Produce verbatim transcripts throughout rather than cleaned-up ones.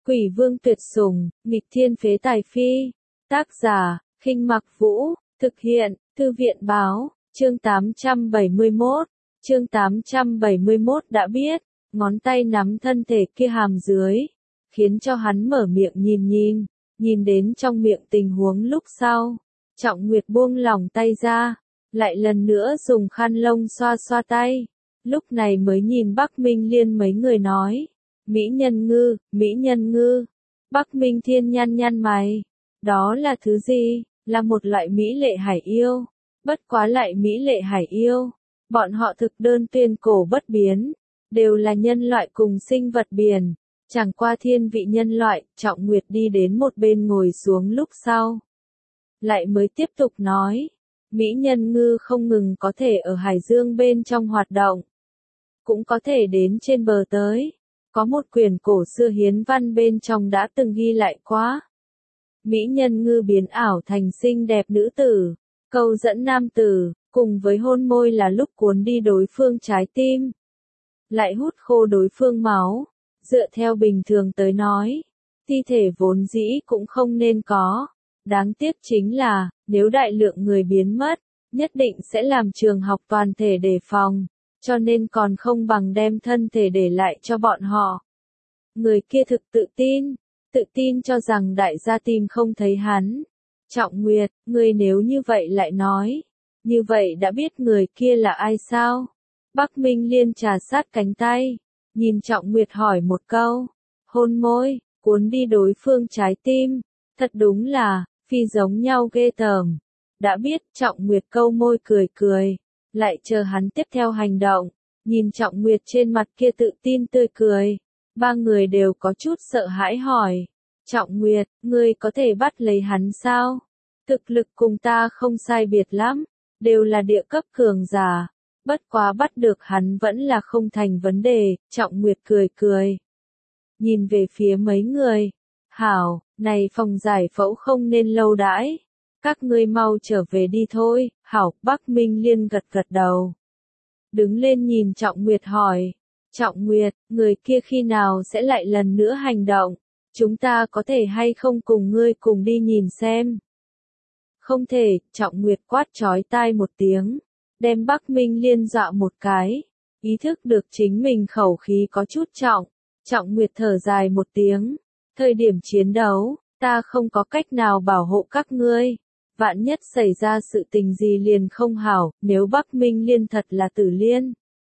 Quỷ vương tuyệt sủng, nghịch thiên phế tài phi. Tác giả, Khinh Mặc Vũ, thực hiện, Thư viện báo, chương tám trăm bảy mươi mốt, chương tám trăm bảy mươi mốt đã biết, ngón tay nắm thân thể kia hàm dưới, khiến cho hắn mở miệng nhìn nhìn, nhìn đến trong miệng tình huống lúc sau. Trọng Nguyệt buông lỏng tay ra, lại lần nữa dùng khăn lông xoa xoa tay, lúc này mới nhìn Bắc Minh Liên mấy người nói. Mỹ nhân ngư, Mỹ nhân ngư. Bắc Minh Thiên nhăn nhăn mày. Đó là thứ gì? Là một loại mỹ lệ hải yêu. Bất quá lại mỹ lệ hải yêu. Bọn họ thực đơn tuyên cổ bất biến. Đều là nhân loại cùng sinh vật biển. Chẳng qua thiên vị nhân loại, Trọng Nguyệt đi đến một bên ngồi xuống lúc sau. Lại mới tiếp tục nói. Mỹ nhân ngư không ngừng có thể ở hải dương bên trong hoạt động. Cũng có thể đến trên bờ tới. Có một quyển cổ xưa hiến văn bên trong đã từng ghi lại quá. Mỹ nhân ngư biến ảo thành xinh đẹp nữ tử, câu dẫn nam tử, cùng với hôn môi là lúc cuốn đi đối phương trái tim. Lại hút khô đối phương máu, dựa theo bình thường tới nói, thi thể vốn dĩ cũng không nên có. Đáng tiếc chính là, nếu đại lượng người biến mất, nhất định sẽ làm trường học toàn thể đề phòng. Cho nên còn không bằng đem thân thể để lại cho bọn họ. Người kia thực tự tin, tự tin cho rằng đại gia tìm không thấy hắn. Trọng Nguyệt, người nếu như vậy lại nói, như vậy đã biết người kia là ai sao? Bắc Minh Liên trà sát cánh tay, nhìn Trọng Nguyệt hỏi một câu, hôn môi, cuốn đi đối phương trái tim, thật đúng là, phi giống nhau ghê tởm. Đã biết, Trọng Nguyệt câu môi cười cười. Lại chờ hắn tiếp theo hành động, nhìn Trọng Nguyệt trên mặt kia tự tin tươi cười, ba người đều có chút sợ hãi hỏi, Trọng Nguyệt, ngươi có thể bắt lấy hắn sao? Thực lực cùng ta không sai biệt lắm, đều là địa cấp cường giả, bất quá bắt được hắn vẫn là không thành vấn đề, Trọng Nguyệt cười cười. Nhìn về phía mấy người, hảo, này phòng giải phẫu không nên lâu đãi. Các ngươi mau trở về đi thôi, hảo, Bắc Minh Liên gật gật đầu. Đứng lên nhìn Trọng Nguyệt hỏi, Trọng Nguyệt, người kia khi nào sẽ lại lần nữa hành động, chúng ta có thể hay không cùng ngươi cùng đi nhìn xem. Không thể, Trọng Nguyệt quát chói tai một tiếng, đem Bắc Minh Liên dọa một cái, ý thức được chính mình khẩu khí có chút trọng, Trọng Nguyệt thở dài một tiếng, thời điểm chiến đấu, ta không có cách nào bảo hộ các ngươi. Vạn nhất xảy ra sự tình gì liền không hảo, nếu Bắc Minh Liên thật là Tử Liên.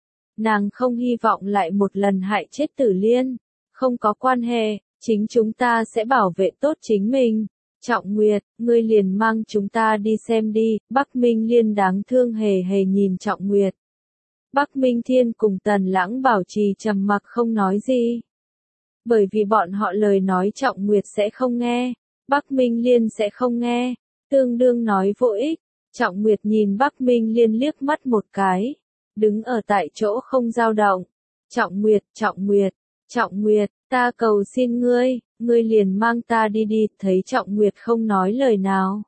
Nàng không hy vọng lại một lần hại chết Tử Liên. Không có quan hệ, chính chúng ta sẽ bảo vệ tốt chính mình. Trọng Nguyệt, ngươi liền mang chúng ta đi xem đi, Bắc Minh Liên đáng thương hề hề nhìn Trọng Nguyệt. Bắc Minh Thiên cùng Tần Lãng bảo trì trầm mặc không nói gì. Bởi vì bọn họ lời nói Trọng Nguyệt sẽ không nghe, Bắc Minh Liên sẽ không nghe. Tương đương nói vô ích, Trọng Nguyệt nhìn Bắc Minh Liên liếc mắt một cái, đứng ở tại chỗ không dao động. Trọng Nguyệt, Trọng Nguyệt, Trọng Nguyệt, ta cầu xin ngươi, ngươi liền mang ta đi đi, thấy Trọng Nguyệt không nói lời nào.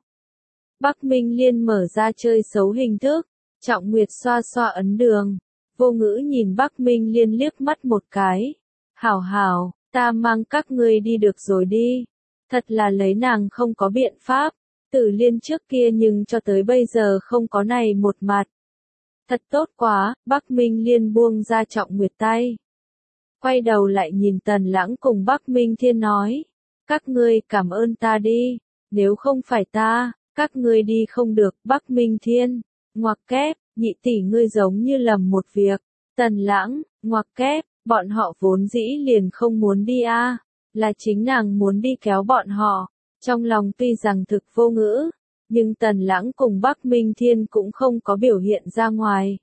Bắc Minh Liên mở ra chơi xấu hình thức, Trọng Nguyệt xoa xoa ấn đường, vô ngữ nhìn Bắc Minh Liên liếc mắt một cái. Hảo hảo, ta mang các ngươi đi được rồi đi. Thật là lấy nàng không có biện pháp. Tử Liên trước kia nhưng cho tới bây giờ không có này một mặt. Thật tốt quá, Bắc Minh Liên buông ra Trọng Nguyệt tay. Quay đầu lại nhìn Tần Lãng cùng Bắc Minh Thiên nói. Các ngươi cảm ơn ta đi, nếu không phải ta, các ngươi đi không được, Bắc Minh Thiên. Ngoặc kép, nhị tỷ ngươi giống như lầm một việc. Tần Lãng, ngoặc kép, bọn họ vốn dĩ liền không muốn đi a, à, là chính nàng muốn đi kéo bọn họ. Trong lòng tuy rằng thực vô ngữ, nhưng Tần Lãng cùng Bắc Minh Thiên cũng không có biểu hiện ra ngoài.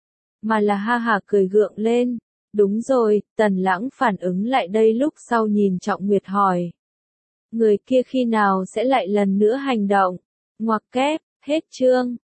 Mà là ha hả cười gượng lên. Đúng rồi, Tần Lãng phản ứng lại đây lúc sau nhìn Trọng Nguyệt hỏi. Người kia khi nào sẽ lại lần nữa hành động? Ngoặc kép, hết chương.